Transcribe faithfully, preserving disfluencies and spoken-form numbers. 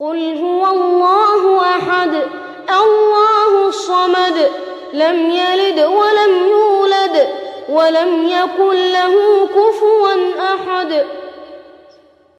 قل هو الله أحد الله الصمد لم يلد ولم يولد ولم يكن له كفوا أحد.